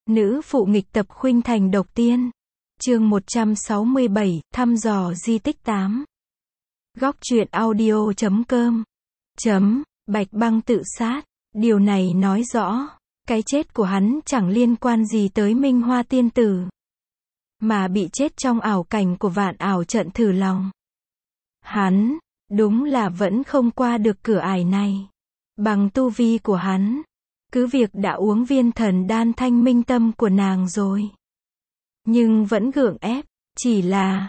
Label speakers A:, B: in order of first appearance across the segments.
A: Nữ phụ nghịch tập khuynh thành độc tiên. Chương 167, thăm dò di tích 8. Góc truyện audio.com. Bạch Băng tự sát. Điều này nói rõ, cái chết của hắn chẳng liên quan gì tới Minh Hoa tiên tử, mà bị chết trong ảo cảnh của vạn ảo trận thử lòng. Hắn, đúng là vẫn không qua được cửa ải này. Bằng tu vi của hắn, cứ việc đã uống viên thần đan thanh minh tâm của nàng rồi, nhưng vẫn gượng ép. Chỉ là,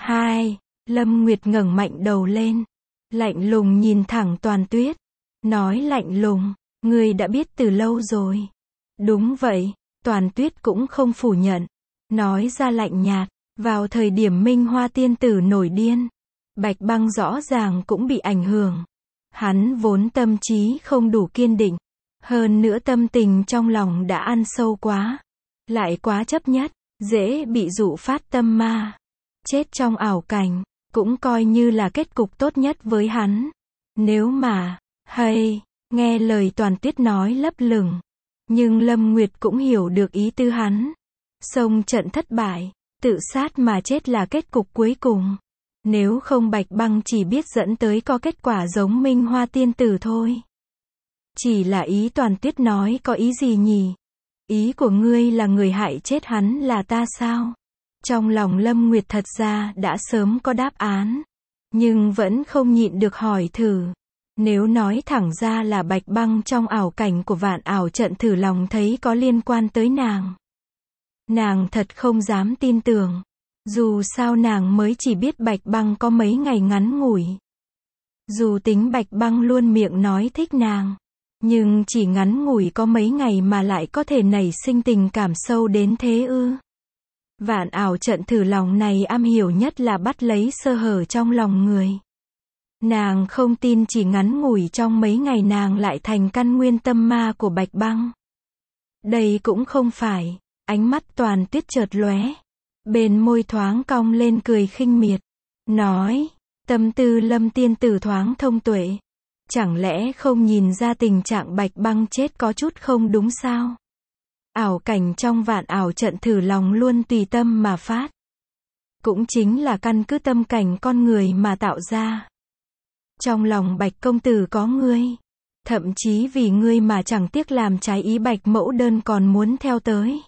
A: Lâm Nguyệt ngẩng mạnh đầu lên, lạnh lùng nhìn thẳng Toàn Tuyết, nói lạnh lùng, ngươi đã biết từ lâu rồi. Đúng vậy, Toàn Tuyết cũng không phủ nhận, nói ra lạnh nhạt. Vào thời điểm Minh Hoa tiên tử nổi điên, Bạch Băng rõ ràng cũng bị ảnh hưởng. Hắn vốn tâm trí không đủ kiên định, hơn nữa tâm tình trong lòng đã ăn sâu quá, lại quá chấp nhất, dễ bị dụ phát tâm ma. Chết trong ảo cảnh, cũng coi như là kết cục tốt nhất với hắn. Nếu mà, nghe lời Toàn Tuyết nói lấp lửng, nhưng Lâm Nguyệt cũng hiểu được ý tư hắn. Xông trận thất bại, tự sát mà chết là kết cục cuối cùng. Nếu không Bạch Băng chỉ biết dẫn tới có kết quả giống Minh Hoa tiên tử thôi. Chỉ là ý Toàn Tuyết nói có ý gì nhỉ? Ý của ngươi là người hại chết hắn là ta sao? Trong lòng Lâm Nguyệt thật ra đã sớm có đáp án, nhưng vẫn không nhịn được hỏi thử. Nếu nói thẳng ra là Bạch Băng trong ảo cảnh của vạn ảo trận thử lòng thấy có liên quan tới nàng thật không dám tin tưởng. Dù sao nàng mới chỉ biết Bạch Băng có mấy ngày ngắn ngủi. Dù tính Bạch Băng luôn miệng nói thích nàng, nhưng chỉ ngắn ngủi có mấy ngày mà lại có thể nảy sinh tình cảm sâu đến thế ư? Vạn ảo trận thử lòng này am hiểu nhất là bắt lấy sơ hở trong lòng người. Nàng không tin chỉ ngắn ngủi trong mấy ngày nàng lại thành căn nguyên tâm ma của Bạch Băng. Đây cũng không phải. Ánh mắt Toàn Tuyết chợt lóe, bên môi thoáng cong lên cười khinh miệt, nói, tâm tư Lâm tiên tử thoáng thông tuệ, chẳng lẽ không nhìn ra tình trạng Bạch Băng chết có chút không đúng sao? Ảo cảnh trong vạn ảo trận thử lòng luôn tùy tâm mà phát, cũng chính là căn cứ tâm cảnh con người mà tạo ra. Trong lòng Bạch công tử có ngươi, thậm chí vì ngươi mà chẳng tiếc làm trái ý Bạch mẫu đơn còn muốn theo tới.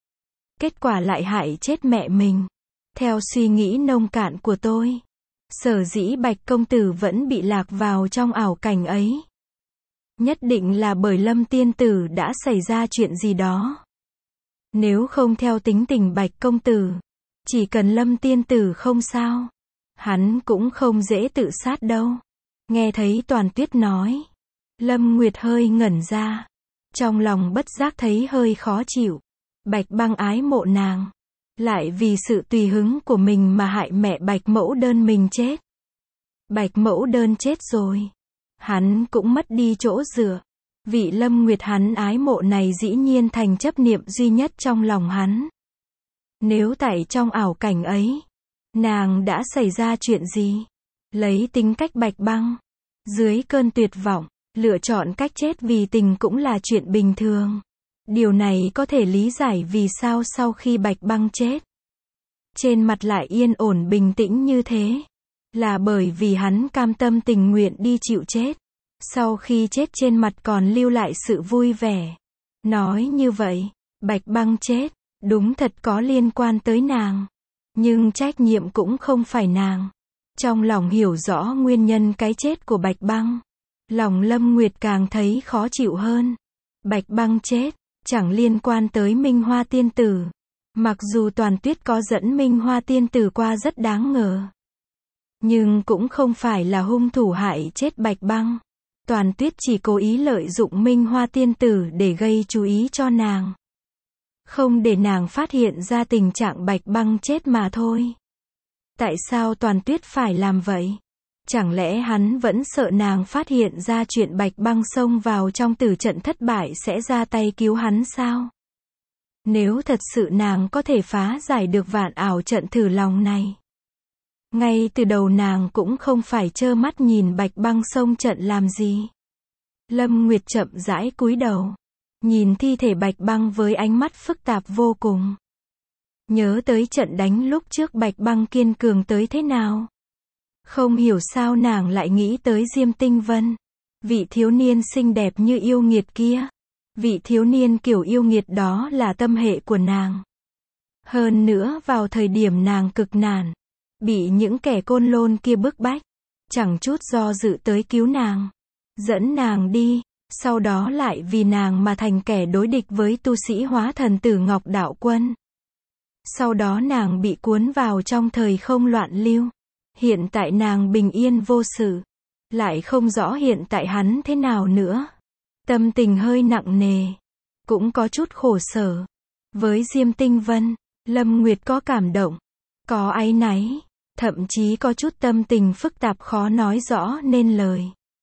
A: Kết quả lại hại chết mẹ mình. Theo suy nghĩ nông cạn của tôi, sở dĩ Bạch công tử vẫn bị lạc vào trong ảo cảnh ấy, nhất định là bởi Lâm tiên tử đã xảy ra chuyện gì đó. Nếu không theo tính tình Bạch công tử, chỉ cần Lâm tiên tử không sao, hắn cũng không dễ tự sát đâu. Nghe thấy Toàn Tuyết nói, Lâm Nguyệt hơi ngẩn ra, trong lòng bất giác thấy hơi khó chịu. Bạch Băng ái mộ nàng, lại vì sự tùy hứng của mình mà hại mẹ Bạch mẫu đơn mình chết. Bạch mẫu đơn chết rồi, hắn cũng mất đi chỗ dựa. Vị Lâm Nguyệt hắn ái mộ này dĩ nhiên thành chấp niệm duy nhất trong lòng hắn. Nếu tại trong ảo cảnh ấy, nàng đã xảy ra chuyện gì? Lấy tính cách Bạch Băng, dưới cơn tuyệt vọng, lựa chọn cách chết vì tình cũng là chuyện bình thường. Điều này có thể lý giải vì sao sau khi Bạch Băng chết, trên mặt lại yên ổn bình tĩnh như thế. Là bởi vì hắn cam tâm tình nguyện đi chịu chết. Sau khi chết trên mặt còn lưu lại sự vui vẻ. Nói như vậy, Bạch Băng chết, đúng thật có liên quan tới nàng. Nhưng trách nhiệm cũng không phải nàng. Trong lòng hiểu rõ nguyên nhân cái chết của Bạch Băng, lòng Lâm Nguyệt càng thấy khó chịu hơn. Bạch Băng chết, chẳng liên quan tới Minh Hoa tiên tử. Mặc dù Toàn Tuyết có dẫn Minh Hoa tiên tử qua rất đáng ngờ, nhưng cũng không phải là hung thủ hại chết Bạch Băng. Toàn Tuyết chỉ cố ý lợi dụng Minh Hoa tiên tử để gây chú ý cho nàng, không để nàng phát hiện ra tình trạng Bạch Băng chết mà thôi. Tại sao Toàn Tuyết phải làm vậy? Chẳng lẽ hắn vẫn sợ nàng phát hiện ra chuyện Bạch Băng xông vào trong tử trận thất bại sẽ ra tay cứu hắn sao? Nếu thật sự nàng có thể phá giải được vạn ảo trận thử lòng này, ngay từ đầu nàng cũng không phải trơ mắt nhìn Bạch Băng xông trận làm gì. Lâm Nguyệt chậm rãi cúi đầu, nhìn thi thể Bạch Băng với ánh mắt phức tạp vô cùng. Nhớ tới trận đánh lúc trước Bạch Băng kiên cường tới thế nào. Không hiểu sao nàng lại nghĩ tới Diêm Tinh Vân. Vị thiếu niên xinh đẹp như yêu nghiệt kia. Vị thiếu niên kiểu yêu nghiệt đó là tâm hệ của nàng. Hơn nữa vào thời điểm nàng cực nản, bị những kẻ côn lôn kia bức bách, chẳng chút do dự tới cứu nàng, dẫn nàng đi, sau đó lại vì nàng mà thành kẻ đối địch với tu sĩ hóa thần Tử Ngọc Đạo Quân. Sau đó nàng bị cuốn vào trong thời không loạn lưu. Hiện tại nàng bình yên vô sự, lại không rõ hiện tại hắn thế nào nữa. Tâm tình hơi nặng nề, cũng có chút khổ sở. Với Diêm Tinh Vân, Lâm Nguyệt có cảm động, có áy náy, thậm chí có chút tâm tình phức tạp khó nói rõ nên lời.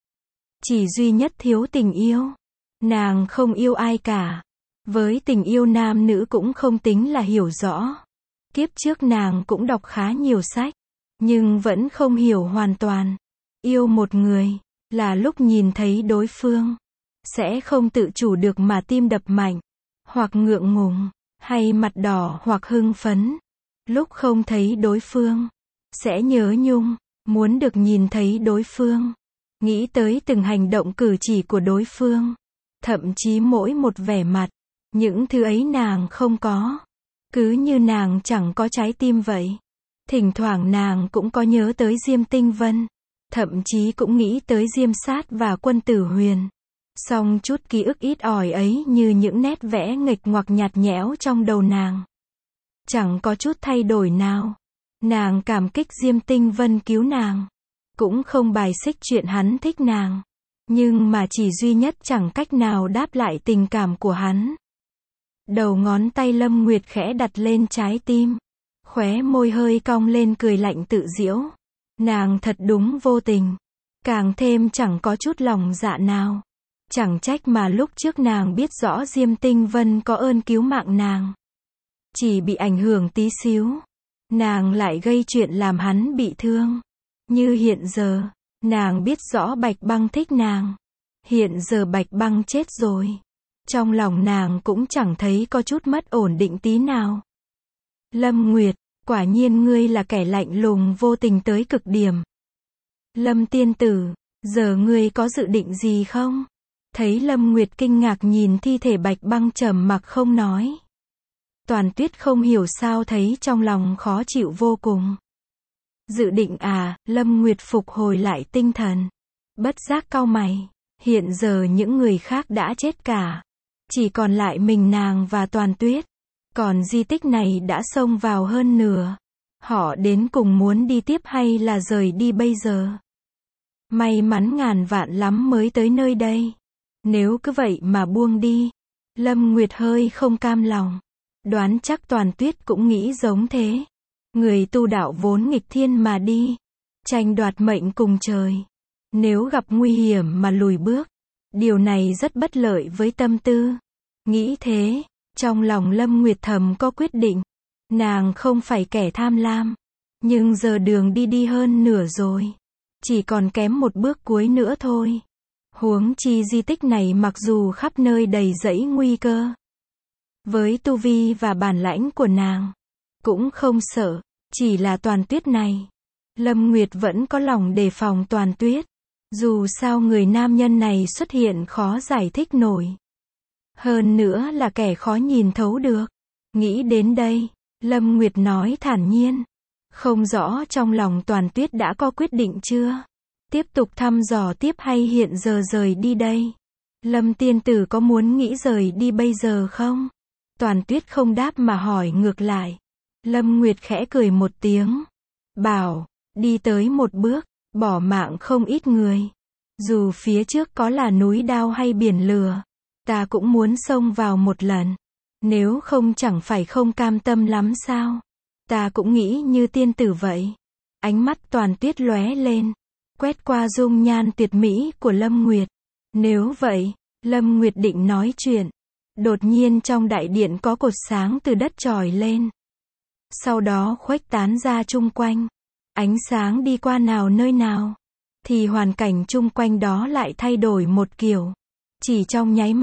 A: Chỉ duy nhất thiếu tình yêu. Nàng không yêu ai cả. Với tình yêu nam nữ cũng không tính là hiểu rõ. Kiếp trước nàng cũng đọc khá nhiều sách, nhưng vẫn không hiểu hoàn toàn. Yêu một người, là lúc nhìn thấy đối phương, sẽ không tự chủ được mà tim đập mạnh, hoặc ngượng ngùng, hay mặt đỏ hoặc hưng phấn. Lúc không thấy đối phương, sẽ nhớ nhung, muốn được nhìn thấy đối phương, nghĩ tới từng hành động cử chỉ của đối phương, thậm chí mỗi một vẻ mặt. Những thứ ấy nàng không có. Cứ như nàng chẳng có trái tim vậy. Thỉnh thoảng nàng cũng có nhớ tới Diêm Tinh Vân, thậm chí cũng nghĩ tới Diêm Sát và Quân Tử Huyền. Song chút ký ức ít ỏi ấy như những nét vẽ nghịch ngoạc nhạt nhẽo trong đầu nàng. Chẳng có chút thay đổi nào. Nàng cảm kích Diêm Tinh Vân cứu nàng, cũng không bài xích chuyện hắn thích nàng, nhưng mà chỉ duy nhất chẳng cách nào đáp lại tình cảm của hắn. Đầu ngón tay Lâm Nguyệt khẽ đặt lên trái tim, khóe môi hơi cong lên cười lạnh tự giễu. Nàng thật đúng vô tình, càng thêm chẳng có chút lòng dạ nào. Chẳng trách mà lúc trước nàng biết rõ Diêm Tinh Vân có ơn cứu mạng nàng, chỉ bị ảnh hưởng tí xíu, nàng lại gây chuyện làm hắn bị thương. Như hiện giờ, nàng biết rõ Bạch Băng thích nàng. Hiện giờ Bạch Băng chết rồi, trong lòng nàng cũng chẳng thấy có chút mất ổn định tí nào. Lâm Nguyệt, quả nhiên ngươi là kẻ lạnh lùng vô tình tới cực điểm. Lâm tiên tử, giờ ngươi có dự định gì không? Thấy Lâm Nguyệt kinh ngạc nhìn thi thể Bạch Băng trầm mặc không nói. Toàn Tuyết không hiểu sao thấy trong lòng khó chịu vô cùng. Dự định à? Lâm Nguyệt phục hồi lại tinh thần, bất giác cau mày. Hiện giờ những người khác đã chết cả, chỉ còn lại mình nàng và Toàn Tuyết. Còn di tích này đã xông vào hơn nửa. Họ đến cùng muốn đi tiếp hay là rời đi bây giờ? May mắn ngàn vạn lắm mới tới nơi đây. Nếu cứ vậy mà buông đi, Lâm Nguyệt hơi không cam lòng. Đoán chắc Toàn Tuyết cũng nghĩ giống thế. Người tu đạo vốn nghịch thiên mà đi, tranh đoạt mệnh cùng trời. Nếu gặp nguy hiểm mà lùi bước, điều này rất bất lợi với tâm tư. Nghĩ thế, trong lòng Lâm Nguyệt thầm có quyết định. Nàng không phải kẻ tham lam, nhưng giờ đường đi hơn nửa rồi. Chỉ còn kém một bước cuối nữa thôi. Huống chi di tích này mặc dù khắp nơi đầy rẫy nguy cơ, với tu vi và bản lãnh của nàng, cũng không sợ. Chỉ là Toàn Tuyết này, Lâm Nguyệt vẫn có lòng đề phòng Toàn Tuyết. Dù sao người nam nhân này xuất hiện khó giải thích nổi, hơn nữa là kẻ khó nhìn thấu được. Nghĩ đến đây, Lâm Nguyệt nói thản nhiên. Không rõ trong lòng Toàn Tuyết đã có quyết định chưa? Tiếp tục thăm dò tiếp hay hiện giờ rời đi đây? Lâm tiên tử có muốn nghĩ rời đi bây giờ không? Toàn Tuyết không đáp mà hỏi ngược lại. Lâm Nguyệt khẽ cười một tiếng, bảo, đi tới một bước, bỏ mạng không ít người. Dù phía trước có là núi đao hay biển lửa, ta cũng muốn xông vào một lần. Nếu không chẳng phải không cam tâm lắm sao? Ta cũng nghĩ như tiên tử vậy. Ánh mắt Toàn Tuyết lóe lên, quét qua dung nhan tuyệt mỹ của Lâm Nguyệt. Nếu vậy, Lâm Nguyệt định nói chuyện. Đột nhiên trong đại điện có cột sáng từ đất trồi lên, sau đó khuếch tán ra chung quanh. Ánh sáng đi qua nơi nào, thì hoàn cảnh chung quanh đó lại thay đổi một kiểu. Chỉ trong nháy mắt,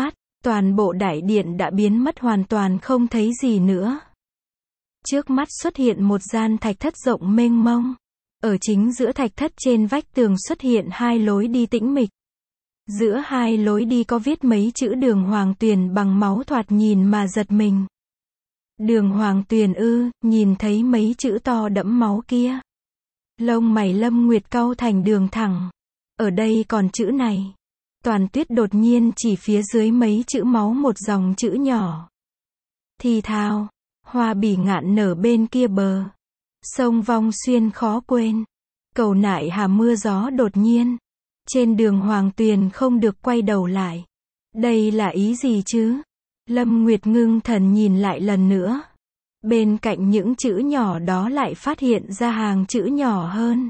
A: Toàn bộ đại điện đã biến mất hoàn toàn không thấy gì nữa. Trước mắt xuất hiện một gian thạch thất rộng mênh mông. Ở chính giữa thạch thất trên vách tường xuất hiện hai lối đi tĩnh mịch. Giữa hai lối đi có viết mấy chữ Đường Hoàng Tuyền bằng máu, thoạt nhìn mà giật mình. Đường Hoàng Tuyền ư? Nhìn thấy mấy chữ to đẫm máu kia, lông mày Lâm Nguyệt cau thành đường thẳng. Ở đây còn chữ này. Toàn Tuyết đột nhiên chỉ phía dưới mấy chữ máu một dòng chữ nhỏ. Thì thào, hoa bỉ ngạn nở bên kia bờ. Sông Vong Xuyên khó quên. Cầu nại hà mưa gió đột nhiên. Trên Đường Hoàng Tuyền không được quay đầu lại. Đây là ý gì chứ? Lâm Nguyệt ngưng thần nhìn lại lần nữa. Bên cạnh những chữ nhỏ đó lại phát hiện ra hàng chữ nhỏ hơn.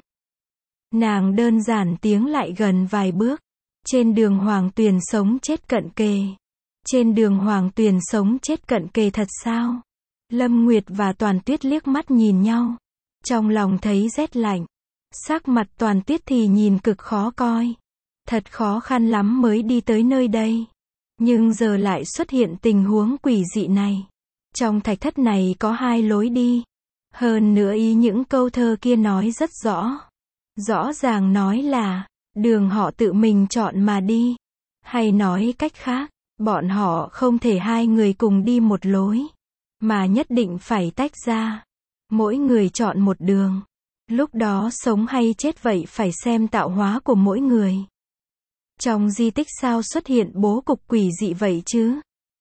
A: Nàng đơn giản tiến lại gần vài bước. Trên Đường Hoàng Tuyền sống chết cận kề. Trên Đường Hoàng Tuyền sống chết cận kề thật sao? Lâm Nguyệt và Toàn Tuyết liếc mắt nhìn nhau. Trong lòng thấy rét lạnh. Sắc mặt Toàn Tuyết thì nhìn cực khó coi. Thật khó khăn lắm mới đi tới nơi đây. Nhưng giờ lại xuất hiện tình huống quỷ dị này. Trong thạch thất này có hai lối đi. Hơn nữa ý những câu thơ kia nói rất rõ. Rõ ràng nói là đường họ tự mình chọn mà đi. Hay nói cách khác, bọn họ không thể hai người cùng đi một lối, mà nhất định phải tách ra. Mỗi người chọn một đường. Lúc đó sống hay chết vậy phải xem tạo hóa của mỗi người. Trong di tích sao xuất hiện bố cục quỷ dị vậy chứ?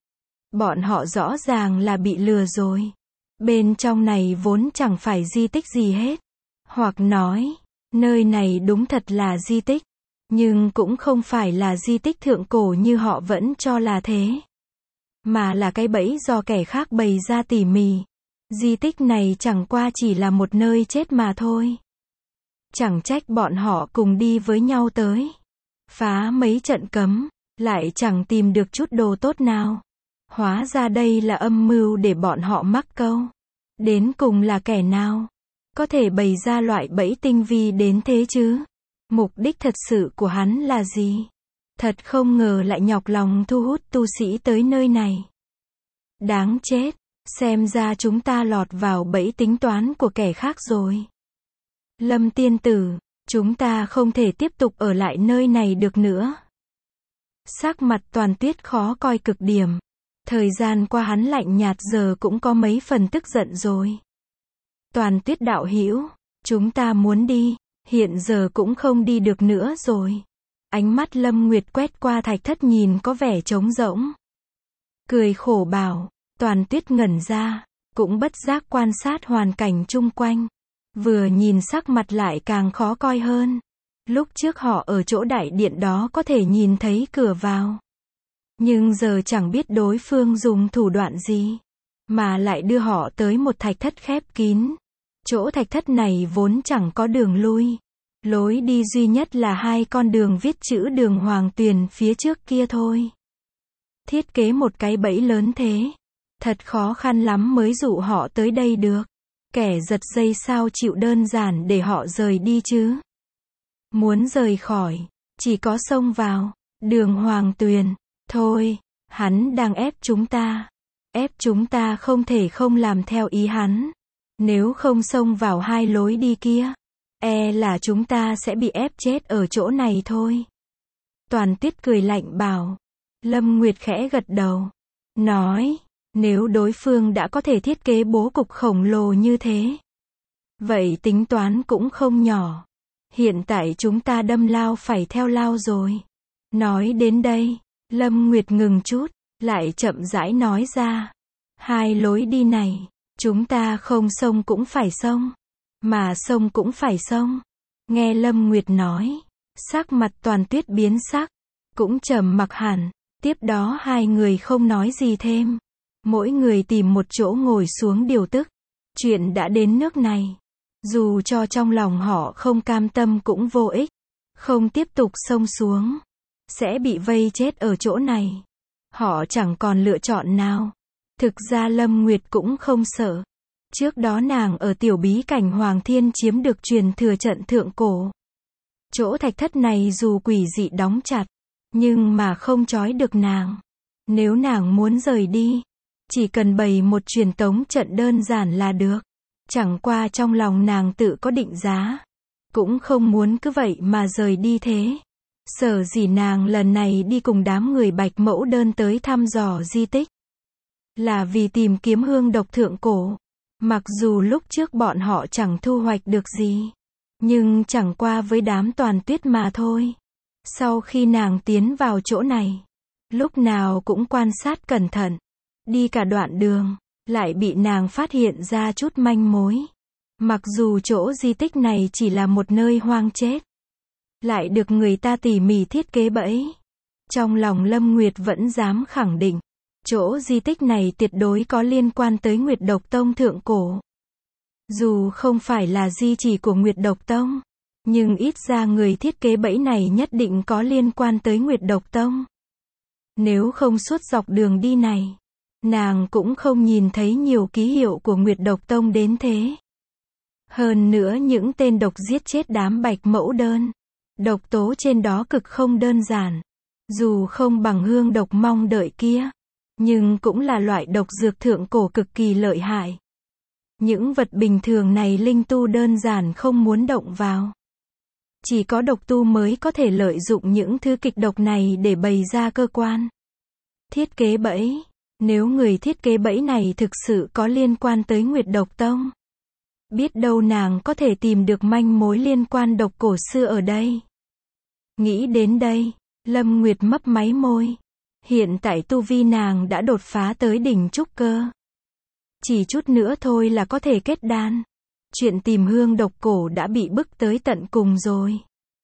A: Bọn họ rõ ràng là bị lừa rồi. Bên trong này vốn chẳng phải di tích gì hết. Hoặc nói, nơi này đúng thật là di tích, nhưng cũng không phải là di tích thượng cổ như họ vẫn cho là thế. Mà là cái bẫy do kẻ khác bày ra tỉ mỉ. Di tích này chẳng qua chỉ là một nơi chết mà thôi. Chẳng trách bọn họ cùng đi với nhau tới. Phá mấy trận cấm, lại chẳng tìm được chút đồ tốt nào. Hóa ra đây là âm mưu để bọn họ mắc câu. Đến cùng là kẻ nào có thể bày ra loại bẫy tinh vi đến thế chứ? Mục đích thật sự của hắn là gì? Thật không ngờ lại nhọc lòng thu hút tu sĩ tới nơi này. Đáng chết, xem ra chúng ta lọt vào bẫy tính toán của kẻ khác rồi. Lâm tiên tử, chúng ta không thể tiếp tục ở lại nơi này được nữa. Sắc mặt Toàn Tuyết khó coi cực điểm. Thời gian qua hắn lạnh nhạt giờ cũng có mấy phần tức giận rồi. Toàn Tuyết đạo hữu, chúng ta muốn đi, hiện giờ cũng không đi được nữa rồi. Ánh mắt Lâm Nguyệt quét qua thạch thất nhìn có vẻ trống rỗng. Cười khổ bảo, Toàn Tuyết ngẩn ra, cũng bất giác quan sát hoàn cảnh chung quanh. Vừa nhìn sắc mặt lại càng khó coi hơn. Lúc trước họ ở chỗ đại điện đó có thể nhìn thấy cửa vào. Nhưng giờ chẳng biết đối phương dùng thủ đoạn gì, mà lại đưa họ tới một thạch thất khép kín. Chỗ thạch thất này vốn chẳng có đường lui. Lối đi duy nhất là hai con đường viết chữ Đường Hoàng Tuyền phía trước kia thôi. Thiết kế một cái bẫy lớn thế. Thật khó khăn lắm mới dụ họ tới đây được. Kẻ giật dây sao chịu đơn giản để họ rời đi chứ? Muốn rời khỏi, chỉ có xông vào Đường Hoàng Tuyền. Thôi, hắn đang ép chúng ta. Ép chúng ta không thể không làm theo ý hắn. Nếu không xông vào hai lối đi kia, e là chúng ta sẽ bị ép chết ở chỗ này thôi. Toàn Tuyết cười lạnh bảo. Lâm Nguyệt khẽ gật đầu. Nói, nếu đối phương đã có thể thiết kế bố cục khổng lồ như thế, vậy tính toán cũng không nhỏ. Hiện tại chúng ta đâm lao phải theo lao rồi. Nói đến đây, Lâm Nguyệt ngừng chút, lại chậm rãi nói ra. Hai lối đi này, chúng ta không xông cũng phải xông, mà xông cũng phải xông. Nghe Lâm Nguyệt nói, sắc mặt Toàn Tuyết biến sắc, cũng trầm mặc hẳn. Tiếp đó hai người không nói gì thêm. Mỗi người tìm một chỗ ngồi xuống điều tức. Chuyện đã đến nước này, dù cho trong lòng họ không cam tâm cũng vô ích. Không tiếp tục xông xuống, sẽ bị vây chết ở chỗ này. Họ chẳng còn lựa chọn nào. Thực ra Lâm Nguyệt cũng không sợ. Trước đó nàng ở tiểu bí cảnh Hoàng Thiên chiếm được truyền thừa trận thượng cổ. Chỗ thạch thất này dù quỷ dị đóng chặt, nhưng mà không trói được nàng. Nếu nàng muốn rời đi, chỉ cần bày một truyền tống trận đơn giản là được. Chẳng qua trong lòng nàng tự có định giá. Cũng không muốn cứ vậy mà rời đi thế. Sở dĩ nàng lần này đi cùng đám người Bạch Mẫu Đơn tới thăm dò di tích. Là vì tìm kiếm hương độc thượng cổ. Mặc dù lúc trước bọn họ chẳng thu hoạch được gì. Nhưng chẳng qua với đám Toàn Tuyết mà thôi. Sau khi nàng tiến vào chỗ này, lúc nào cũng quan sát cẩn thận. Đi cả đoạn đường, lại bị nàng phát hiện ra chút manh mối. Mặc dù chỗ di tích này chỉ là một nơi hoang chết, lại được người ta tỉ mỉ thiết kế bẫy. Trong lòng Lâm Nguyệt vẫn dám khẳng định, chỗ di tích này tuyệt đối có liên quan tới Nguyệt Độc Tông thượng cổ. Dù không phải là di chỉ của Nguyệt Độc Tông, nhưng ít ra người thiết kế bẫy này nhất định có liên quan tới Nguyệt Độc Tông. Nếu không suốt dọc đường đi này, nàng cũng không nhìn thấy nhiều ký hiệu của Nguyệt Độc Tông đến thế. Hơn nữa những tên độc giết chết đám Bạch Mẫu Đơn, độc tố trên đó cực không đơn giản. Dù không bằng hương độc mong đợi kia, nhưng cũng là loại độc dược thượng cổ cực kỳ lợi hại. Những vật bình thường này linh tu đơn giản không muốn động vào. Chỉ có độc tu mới có thể lợi dụng những thứ kịch độc này để bày ra cơ quan. Thiết kế bẫy. Nếu người thiết kế bẫy này thực sự có liên quan tới Nguyệt Độc Tông, biết đâu nàng có thể tìm được manh mối liên quan độc cổ xưa ở đây. Nghĩ đến đây, Lâm Nguyệt mấp máy môi. Hiện tại tu vi nàng đã đột phá tới đỉnh trúc cơ. Chỉ chút nữa thôi là có thể kết đan. Chuyện tìm hương độc cổ đã bị bức tới tận cùng rồi.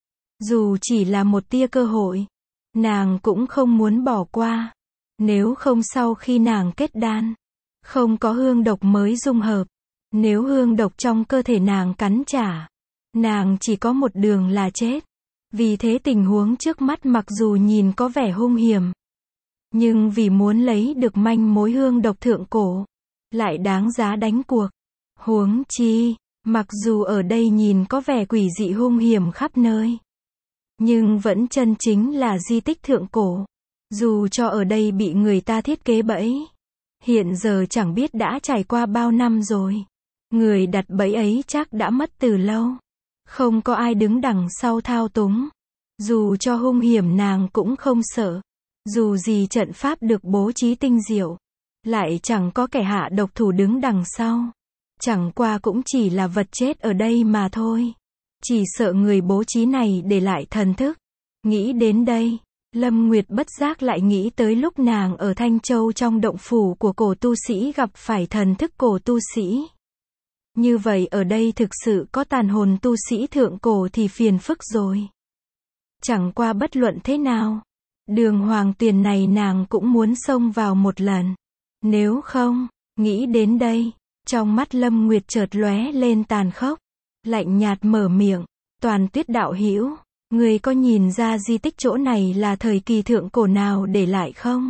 A: Dù chỉ là một tia cơ hội, nàng cũng không muốn bỏ qua. Nếu không sau khi nàng kết đan, không có hương độc mới dung hợp. Nếu hương độc trong cơ thể nàng cắn trả, nàng chỉ có một đường là chết. Vì thế tình huống trước mắt mặc dù nhìn có vẻ hung hiểm, nhưng vì muốn lấy được manh mối hương độc thượng cổ, lại đáng giá đánh cuộc. Huống chi, mặc dù ở đây nhìn có vẻ quỷ dị hung hiểm khắp nơi, nhưng vẫn chân chính là di tích thượng cổ. Dù cho ở đây bị người ta thiết kế bẫy, hiện giờ chẳng biết đã trải qua bao năm rồi. Người đặt bẫy ấy chắc đã mất từ lâu. Không có ai đứng đằng sau thao túng. Dù cho hung hiểm nàng cũng không sợ. Dù gì trận pháp được bố trí tinh diệu, lại chẳng có kẻ hạ độc thủ đứng đằng sau. Chẳng qua cũng chỉ là vật chết ở đây mà thôi. Chỉ sợ người bố trí này để lại thần thức. Nghĩ đến đây, Lâm Nguyệt bất giác lại nghĩ tới lúc nàng ở Thanh Châu trong động phủ của cổ tu sĩ gặp phải thần thức cổ tu sĩ. Như vậy ở đây thực sự có tàn hồn tu sĩ thượng cổ thì phiền phức rồi. Chẳng qua bất luận thế nào, đường hoàng tuyền này nàng cũng muốn xông vào một lần. Nếu không, nghĩ đến đây, trong mắt Lâm Nguyệt chợt lóe lên tàn khốc, lạnh nhạt mở miệng, Toàn Tuyết đạo hữu, người có nhìn ra di tích chỗ này là thời kỳ thượng cổ nào để lại không?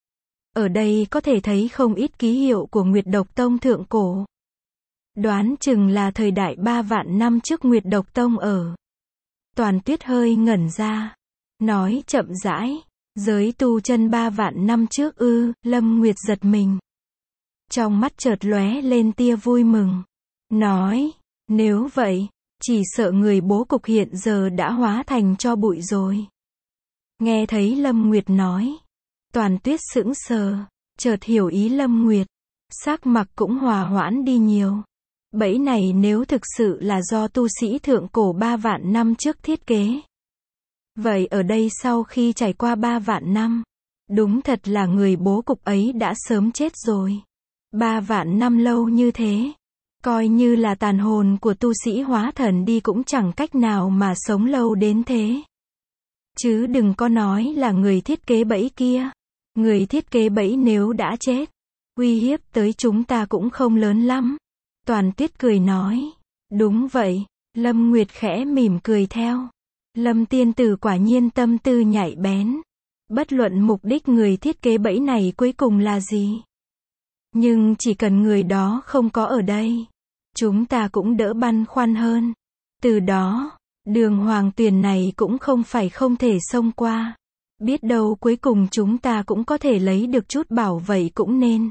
A: Ở đây có thể thấy không ít ký hiệu của Nguyệt Độc Tông thượng cổ. Đoán chừng là thời đại 3 vạn năm trước Nguyệt Độc Tông ở. Toàn Tuyết hơi ngẩn ra, nói chậm rãi, giới tu chân 3 vạn năm trước ư? Lâm Nguyệt giật mình. Trong mắt chợt lóe lên tia vui mừng, nói, nếu vậy, chỉ sợ người bố cục hiện giờ đã hóa thành tro bụi rồi. Nghe thấy Lâm Nguyệt nói, Toàn Tuyết sững sờ, chợt hiểu ý Lâm Nguyệt, sắc mặt cũng hòa hoãn đi nhiều. Bẫy này nếu thực sự là do tu sĩ thượng cổ 3 vạn năm trước thiết kế, vậy ở đây sau khi trải qua 3 vạn năm, đúng thật là người bố cục ấy đã sớm chết rồi. 3 vạn năm lâu như thế, coi như là tàn hồn của tu sĩ hóa thần đi cũng chẳng cách nào mà sống lâu đến thế. Chứ đừng có nói là người thiết kế bẫy kia. Người thiết kế bẫy nếu đã chết, uy hiếp tới chúng ta cũng không lớn lắm. Toàn Tuyết cười nói, đúng vậy. Lâm Nguyệt khẽ mỉm cười theo. Lâm tiên tử quả nhiên tâm tư nhạy bén. Bất luận mục đích người thiết kế bẫy này cuối cùng là gì, nhưng chỉ cần người đó không có ở đây, chúng ta cũng đỡ băn khoăn hơn. Từ đó, đường hoàng tuyền này cũng không phải không thể xông qua. Biết đâu cuối cùng chúng ta cũng có thể lấy được chút bảo vậy cũng nên.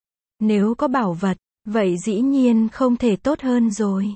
A: Nếu có bảo vật, vậy dĩ nhiên không thể tốt hơn rồi.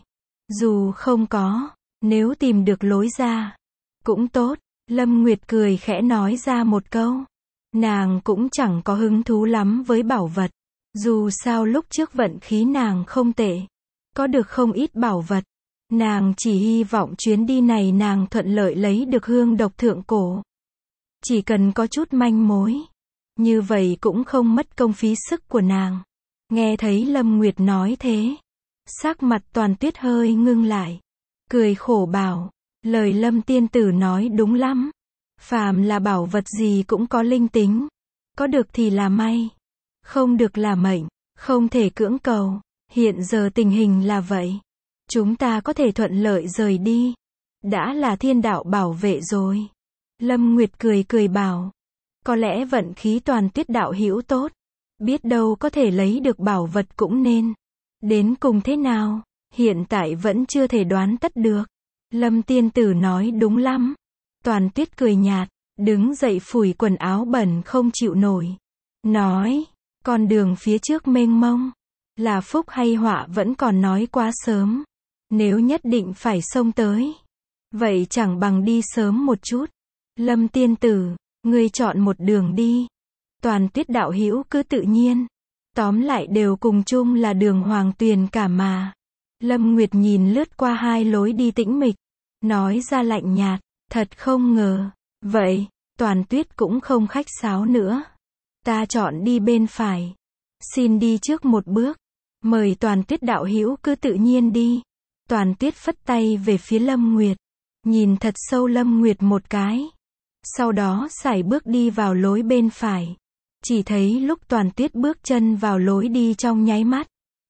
A: Dù không có, nếu tìm được lối ra, cũng tốt. Lâm Nguyệt cười khẽ nói ra một câu. Nàng cũng chẳng có hứng thú lắm với bảo vật. Dù sao lúc trước vận khí nàng không tệ. Có được không ít bảo vật. Nàng chỉ hy vọng chuyến đi này nàng thuận lợi lấy được hương độc thượng cổ. Chỉ cần có chút manh mối. Như vậy cũng không mất công phí sức của nàng. Nghe thấy Lâm Nguyệt nói thế. Sắc mặt Toàn Tuyết hơi ngưng lại. Cười khổ bảo. Lời Lâm tiên tử nói đúng lắm. Phàm là bảo vật gì cũng có linh tính. Có được thì là may. Không được là mệnh. Không thể cưỡng cầu. Hiện giờ tình hình là vậy. Chúng ta có thể thuận lợi rời đi. Đã là thiên đạo bảo vệ rồi. Lâm Nguyệt cười cười bảo. Có lẽ vận khí Toàn Tuyết đạo hữu tốt. Biết đâu có thể lấy được bảo vật cũng nên. Đến cùng thế nào, hiện tại vẫn chưa thể đoán tất được. Lâm tiên tử nói đúng lắm. Toàn Tuyết cười nhạt, đứng dậy phủi quần áo bẩn không chịu nổi. Nói, con đường phía trước mênh mông. Là phúc hay họa vẫn còn nói quá sớm. Nếu nhất định phải xông tới. Vậy chẳng bằng đi sớm một chút. Lâm tiên tử, ngươi chọn một đường đi. Toàn Tuyết đạo hữu cứ tự nhiên. Tóm lại đều cùng chung là đường Hoàng Tuyền cả mà. Lâm Nguyệt nhìn lướt qua hai lối đi tĩnh mịch. Nói ra lạnh nhạt, thật không ngờ. Vậy, Toàn Tuyết cũng không khách sáo nữa. Ta chọn đi bên phải. Xin đi trước một bước. Mời Toàn Tuyết đạo hữu cứ tự nhiên đi. Toàn Tuyết phất tay về phía Lâm Nguyệt. Nhìn thật sâu Lâm Nguyệt một cái. Sau đó sải bước đi vào lối bên phải. Chỉ thấy lúc Toàn Tuyết bước chân vào lối đi trong nháy mắt.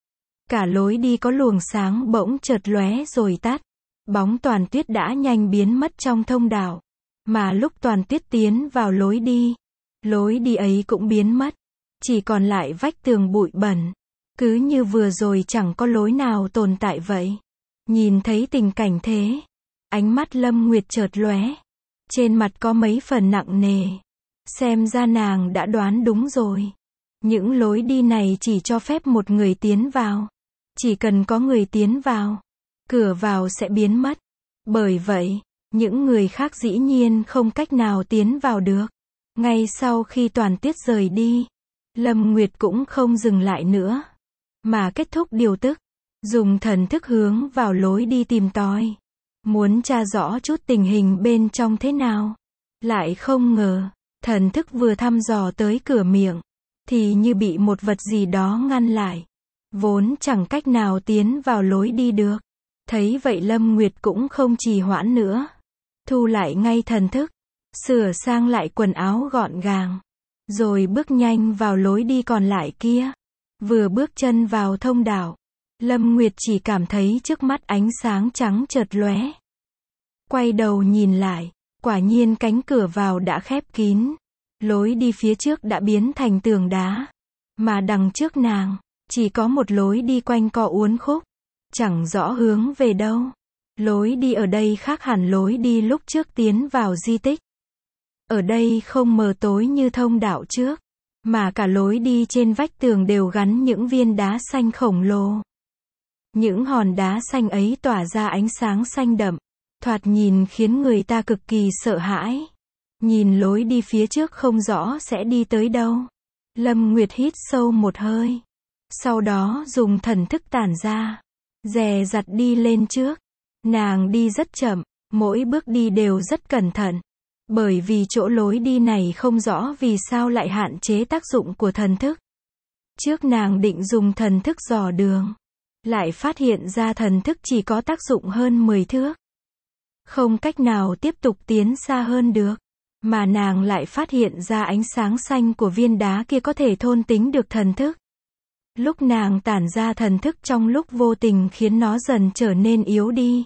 A: Cả lối đi có luồng sáng bỗng chợt lóe rồi tắt. Bóng Toàn Tuyết đã nhanh biến mất trong thông đạo. Mà lúc Toàn Tuyết tiến vào lối đi ấy cũng biến mất. Chỉ còn lại vách tường bụi bẩn. Cứ như vừa rồi chẳng có lối nào tồn tại vậy. Nhìn thấy tình cảnh thế. Ánh mắt Lâm Nguyệt chợt lóe. Trên mặt có mấy phần nặng nề. Xem ra nàng đã đoán đúng rồi. Những lối đi này chỉ cho phép một người tiến vào. Chỉ cần có người tiến vào, cửa vào sẽ biến mất. Bởi vậy, những người khác dĩ nhiên không cách nào tiến vào được. Ngay sau khi Toàn Tuyết rời đi, Lâm Nguyệt cũng không dừng lại nữa. Mà kết thúc điều tức. Dùng thần thức hướng vào lối đi tìm tòi. Muốn tra rõ chút tình hình bên trong thế nào. Lại không ngờ. Thần thức vừa thăm dò tới cửa miệng, thì như bị một vật gì đó ngăn lại. Vốn chẳng cách nào tiến vào lối đi được. Thấy vậy Lâm Nguyệt cũng không trì hoãn nữa. Thu lại ngay thần thức. Sửa sang lại quần áo gọn gàng. Rồi bước nhanh vào lối đi còn lại kia. Vừa bước chân vào thông đạo. Lâm Nguyệt chỉ cảm thấy trước mắt ánh sáng trắng chợt lóe. Quay đầu nhìn lại. Quả nhiên cánh cửa vào đã khép kín. Lối đi phía trước đã biến thành tường đá. Mà đằng trước nàng, chỉ có một lối đi quanh co uốn khúc. Chẳng rõ hướng về đâu. Lối đi ở đây khác hẳn lối đi lúc trước tiến vào di tích. Ở đây không mờ tối như thông đạo trước. Mà cả lối đi trên vách tường đều gắn những viên đá xanh khổng lồ. Những hòn đá xanh ấy tỏa ra ánh sáng xanh đậm. Thoạt nhìn khiến người ta cực kỳ sợ hãi. Nhìn lối đi phía trước không rõ sẽ đi tới đâu. Lâm Nguyệt hít sâu một hơi. Sau đó dùng thần thức tản ra. Dè dặt đi lên trước. Nàng đi rất chậm. Mỗi bước đi đều rất cẩn thận. Bởi vì chỗ lối đi này không rõ vì sao lại hạn chế tác dụng của thần thức. Trước nàng định dùng thần thức dò đường. Lại phát hiện ra thần thức chỉ có tác dụng hơn 10 thước. Không cách nào tiếp tục tiến xa hơn được. Mà nàng lại phát hiện ra ánh sáng xanh của viên đá kia có thể thôn tính được thần thức. Lúc nàng tản ra thần thức trong lúc vô tình khiến nó dần trở nên yếu đi.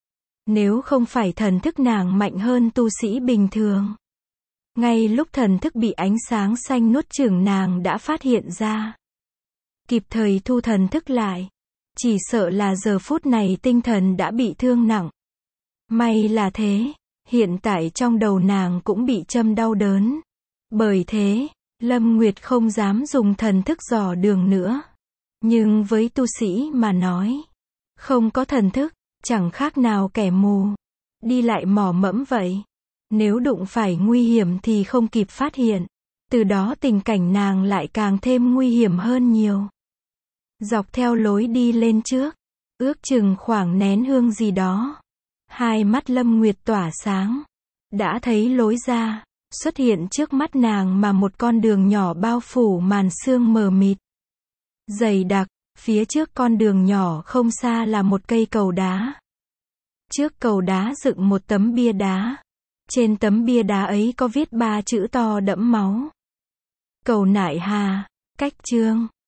A: Nếu không phải thần thức nàng mạnh hơn tu sĩ bình thường. Ngay lúc thần thức bị ánh sáng xanh nuốt chửng nàng đã phát hiện ra. Kịp thời thu thần thức lại. Chỉ sợ là giờ phút này tinh thần đã bị thương nặng. May là thế. Hiện tại trong đầu nàng cũng bị châm đau đớn. Bởi thế, Lâm Nguyệt không dám dùng thần thức dò đường nữa. Nhưng với tu sĩ mà nói, không có thần thức, chẳng khác nào kẻ mù. Đi lại mò mẫm vậy. Nếu đụng phải nguy hiểm thì không kịp phát hiện. Từ đó tình cảnh nàng lại càng thêm nguy hiểm hơn nhiều. Dọc theo lối đi lên trước, ước chừng khoảng nén hương gì đó. Hai mắt Lâm Nguyệt tỏa sáng. Đã thấy lối ra, xuất hiện trước mắt nàng mà một con đường nhỏ bao phủ màn sương mờ mịt. Dày đặc, phía trước con đường nhỏ không xa là một cây cầu đá. Trước cầu đá dựng một tấm bia đá. Trên tấm bia đá ấy có viết 3 chữ to đẫm máu. Cầu Nại Hà, cách chương.